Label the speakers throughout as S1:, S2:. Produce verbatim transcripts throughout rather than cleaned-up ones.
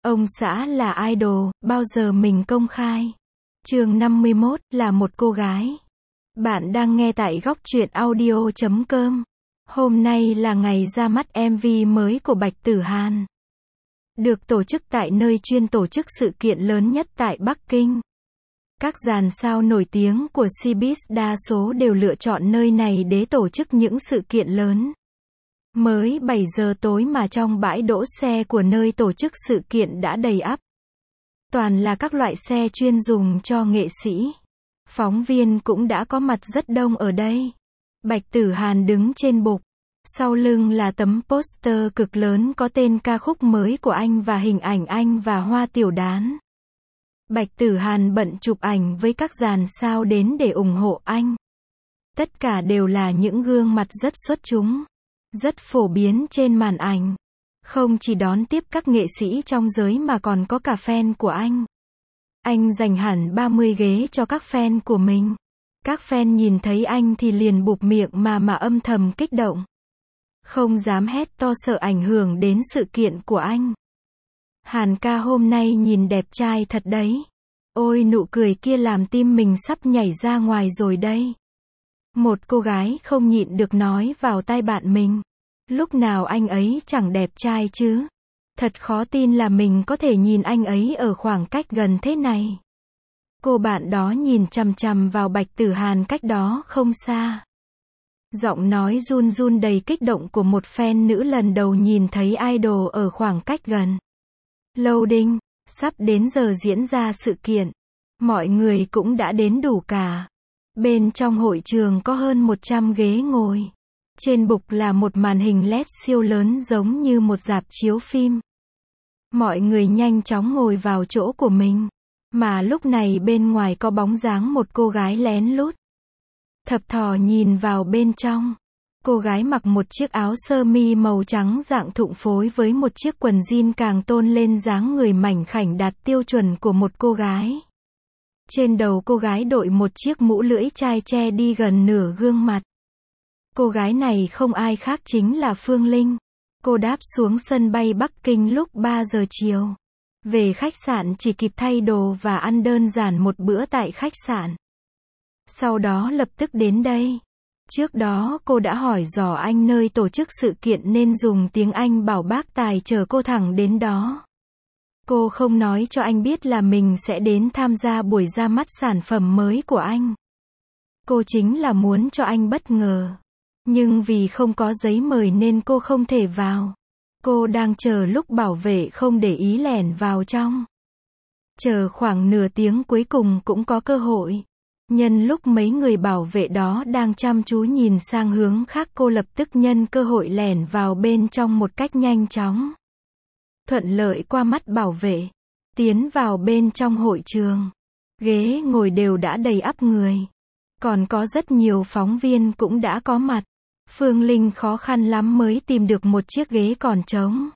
S1: Ông xã là idol, bao giờ mình công khai. Chương năm mươi mốt, là một cô gái. Bạn đang nghe tại góc truyện audio chấm com. Hôm nay là ngày ra mắt em vê mới của Bạch Tử Hàn. Được tổ chức tại nơi chuyên tổ chức sự kiện lớn nhất tại Bắc Kinh. Các dàn sao nổi tiếng của Cbiz đa số đều lựa chọn nơi này để tổ chức những sự kiện lớn. Mới bảy giờ tối mà trong bãi đỗ xe của nơi tổ chức sự kiện đã đầy ắp. Toàn là các loại xe chuyên dùng cho nghệ sĩ. Phóng viên cũng đã có mặt rất đông ở đây. Bạch Tử Hàn đứng trên bục. Sau lưng là tấm poster cực lớn có tên ca khúc mới của anh và hình ảnh anh và Hoa Tiểu Đán. Bạch Tử Hàn bận chụp ảnh với các dàn sao đến để ủng hộ anh. Tất cả đều là những gương mặt rất xuất chúng, rất phổ biến trên màn ảnh. Không chỉ đón tiếp các nghệ sĩ trong giới mà còn có cả fan của anh. Anh dành hẳn ba mươi ghế cho các fan của mình. Các fan nhìn thấy anh thì liền bụp miệng mà mà âm thầm kích động. Không dám hét to sợ ảnh hưởng đến sự kiện của anh. Hàn ca hôm nay nhìn đẹp trai thật đấy. Ôi nụ cười kia làm tim mình sắp nhảy ra ngoài rồi đây. Một cô gái không nhịn được nói vào tai bạn mình. Lúc nào anh ấy chẳng đẹp trai chứ. Thật khó tin là mình có thể nhìn anh ấy ở khoảng cách gần thế này. Cô bạn đó nhìn chằm chằm vào Bạch Tử Hàn cách đó không xa. Giọng nói run run đầy kích động của một fan nữ lần đầu nhìn thấy idol ở khoảng cách gần. Loading, sắp đến giờ diễn ra sự kiện. Mọi người cũng đã đến đủ cả. Bên trong hội trường có hơn một trăm ghế ngồi. Trên bục là một màn hình led siêu lớn giống như một rạp chiếu phim. Mọi người nhanh chóng ngồi vào chỗ của mình. Mà lúc này bên ngoài có bóng dáng một cô gái lén lút. Thập thò nhìn vào bên trong. Cô gái mặc một chiếc áo sơ mi màu trắng dạng thụng phối với một chiếc quần jean càng tôn lên dáng người mảnh khảnh đạt tiêu chuẩn của một cô gái. Trên đầu cô gái đội một chiếc mũ lưỡi chai che đi gần nửa gương mặt. Cô gái này không ai khác chính là Phương Linh. Cô đáp xuống sân bay Bắc Kinh lúc ba giờ chiều. Về khách sạn chỉ kịp thay đồ và ăn đơn giản một bữa tại khách sạn. Sau đó lập tức đến đây. Trước đó cô đã hỏi dò anh nơi tổ chức sự kiện nên dùng tiếng Anh bảo bác tài chở cô thẳng đến đó. Cô không nói cho anh biết là mình sẽ đến tham gia buổi ra mắt sản phẩm mới của anh. Cô chính là muốn cho anh bất ngờ. Nhưng vì không có giấy mời nên cô không thể vào. Cô đang chờ lúc bảo vệ không để ý lẻn vào trong. Chờ khoảng nửa tiếng cuối cùng cũng có cơ hội. Nhân lúc mấy người bảo vệ đó đang chăm chú nhìn sang hướng khác cô lập tức nhân cơ hội lẻn vào bên trong một cách nhanh chóng. Thuận lợi qua mắt bảo vệ. Tiến vào bên trong hội trường. Ghế ngồi đều đã đầy ắp người. Còn có rất nhiều phóng viên cũng đã có mặt. Phương Linh khó khăn lắm mới tìm được một chiếc ghế còn trống.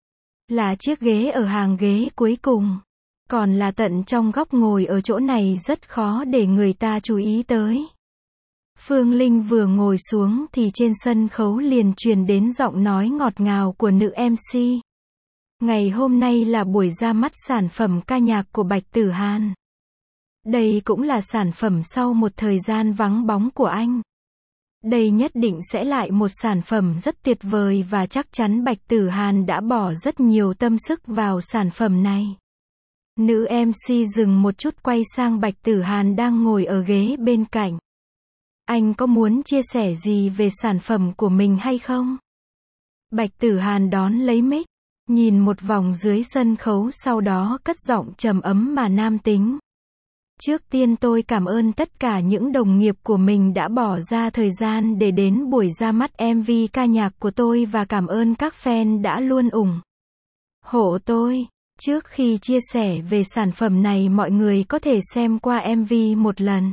S1: Là chiếc ghế ở hàng ghế cuối cùng. Còn là tận trong góc ngồi ở chỗ này rất khó để người ta chú ý tới. Phương Linh vừa ngồi xuống thì trên sân khấu liền truyền đến giọng nói ngọt ngào của nữ em xê. Ngày hôm nay là buổi ra mắt sản phẩm ca nhạc của Bạch Tử Hàn. Đây cũng là sản phẩm sau một thời gian vắng bóng của anh. Đây nhất định sẽ lại một sản phẩm rất tuyệt vời và chắc chắn Bạch Tử Hàn đã bỏ rất nhiều tâm sức vào sản phẩm này. Nữ em xê dừng một chút quay sang Bạch Tử Hàn đang ngồi ở ghế bên cạnh. Anh có muốn chia sẻ gì về sản phẩm của mình hay không? Bạch Tử Hàn đón lấy mic, nhìn một vòng dưới sân khấu sau đó cất giọng trầm ấm mà nam tính. Trước tiên tôi cảm ơn tất cả những đồng nghiệp của mình đã bỏ ra thời gian để đến buổi ra mắt em vê ca nhạc của tôi và cảm ơn các fan đã luôn ủng hộ tôi. Trước khi chia sẻ về sản phẩm này mọi người có thể xem qua em vê một lần.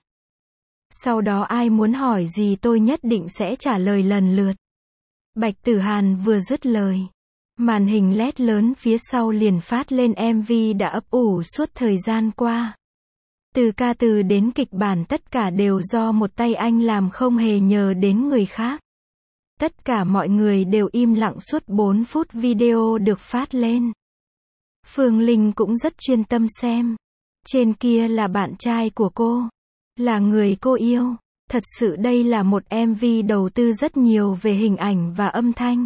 S1: Sau đó ai muốn hỏi gì tôi nhất định sẽ trả lời lần lượt. Bạch Tử Hàn vừa dứt lời. Màn hình led lớn phía sau liền phát lên em vê đã ấp ủ suốt thời gian qua. Từ ca từ đến kịch bản tất cả đều do một tay anh làm không hề nhờ đến người khác. Tất cả mọi người đều im lặng suốt bốn phút video được phát lên. Phương Linh cũng rất chuyên tâm xem. Trên kia là bạn trai của cô, là người cô yêu. Thật sự đây là một em vê đầu tư rất nhiều về hình ảnh và âm thanh.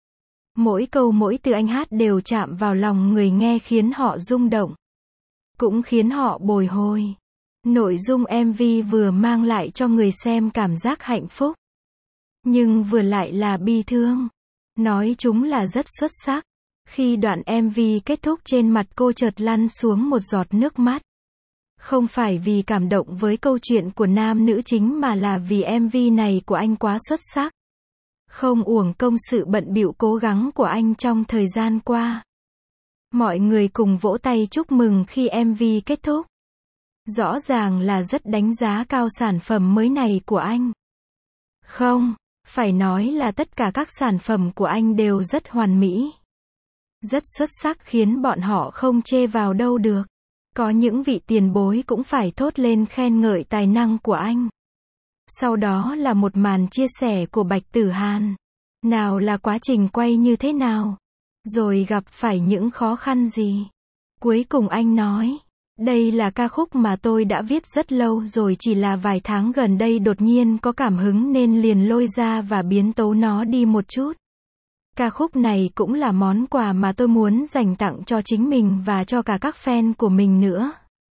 S1: Mỗi câu mỗi từ anh hát đều chạm vào lòng người nghe, khiến họ rung động, cũng khiến họ bồi hồi. Nội dung em vê vừa mang lại cho người xem cảm giác hạnh phúc, nhưng vừa lại là bi thương. Nói chúng là rất xuất sắc. Khi đoạn em vê kết thúc, trên mặt cô chợt lăn xuống một giọt nước mắt. Không phải vì cảm động với câu chuyện của nam nữ chính, mà là vì em vê này của anh quá xuất sắc. Không uổng công sự bận bịu cố gắng của anh trong thời gian qua. Mọi người cùng vỗ tay chúc mừng khi em vê kết thúc. Rõ ràng là rất đánh giá cao sản phẩm mới này của anh. Không, phải nói là tất cả các sản phẩm của anh đều rất hoàn mỹ, rất xuất sắc, khiến bọn họ không chê vào đâu được. Có những vị tiền bối cũng phải thốt lên khen ngợi tài năng của anh. Sau đó là một màn chia sẻ của Bạch Tử Hàn. Nào là quá trình quay như thế nào, rồi gặp phải những khó khăn gì. Cuối cùng anh nói, đây là ca khúc mà tôi đã viết rất lâu rồi, chỉ là vài tháng gần đây đột nhiên có cảm hứng nên liền lôi ra và biến tấu nó đi một chút. Ca khúc này cũng là món quà mà tôi muốn dành tặng cho chính mình và cho cả các fan của mình nữa.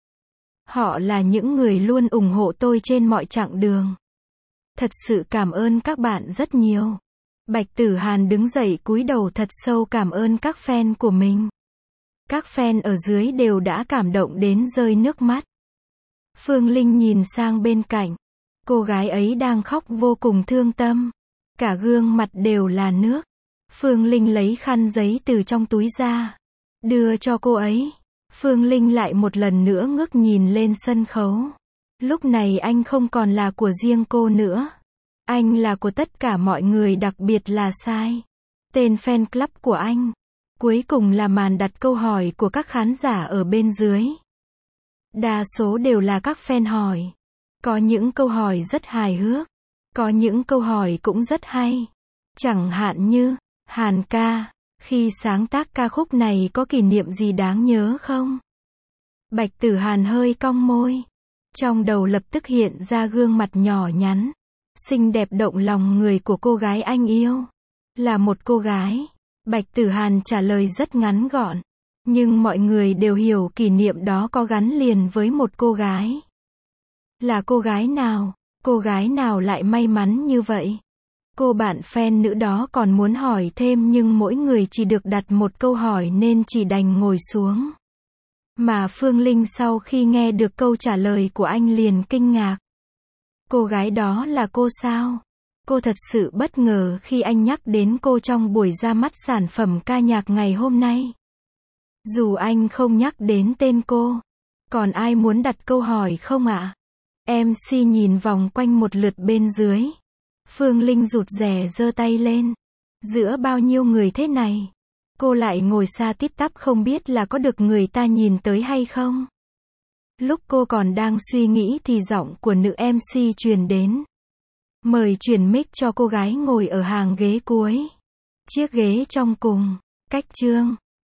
S1: Họ là những người luôn ủng hộ tôi trên mọi chặng đường. Thật sự cảm ơn các bạn rất nhiều. Bạch Tử Hàn đứng dậy cúi đầu thật sâu cảm ơn các fan của mình. Các fan ở dưới đều đã cảm động đến rơi nước mắt. Phương Linh nhìn sang bên cạnh. Cô gái ấy đang khóc vô cùng thương tâm. Cả gương mặt đều là nước. Phương Linh lấy khăn giấy từ trong túi ra, đưa cho cô ấy. Phương Linh lại một lần nữa ngước nhìn lên sân khấu. Lúc này anh không còn là của riêng cô nữa. Anh là của tất cả mọi người, đặc biệt là Sai, tên fan club của anh. Cuối cùng là màn đặt câu hỏi của các khán giả ở bên dưới. Đa số đều là các fan hỏi. Có những câu hỏi rất hài hước, có những câu hỏi cũng rất hay. Chẳng hạn như, Hàn ca, khi sáng tác ca khúc này có kỷ niệm gì đáng nhớ không? Bạch Tử Hàn hơi cong môi. Trong đầu lập tức hiện ra gương mặt nhỏ nhắn, xinh đẹp động lòng người của cô gái anh yêu. Là một cô gái. Bạch Tử Hàn trả lời rất ngắn gọn. Nhưng mọi người đều hiểu kỷ niệm đó có gắn liền với một cô gái. Là cô gái nào? Cô gái nào lại may mắn như vậy? Cô bạn fan nữ đó còn muốn hỏi thêm nhưng mỗi người chỉ được đặt một câu hỏi nên chỉ đành ngồi xuống. Mà Phương Linh sau khi nghe được câu trả lời của anh liền kinh ngạc. Cô gái đó là cô sao? Cô thật sự bất ngờ khi anh nhắc đến cô trong buổi ra mắt sản phẩm ca nhạc ngày hôm nay. Dù anh không nhắc đến tên cô, còn ai muốn đặt câu hỏi không ạ? em xê nhìn vòng quanh một lượt bên dưới. Phương Linh rụt rè giơ tay lên. Giữa bao nhiêu người thế này, cô lại ngồi xa tít tắp không biết là có được người ta nhìn tới hay không. Lúc cô còn đang suy nghĩ thì giọng của nữ em xê truyền đến. Mời chuyển mic cho cô gái ngồi ở hàng ghế cuối. Chiếc ghế trong cùng. Cách chương.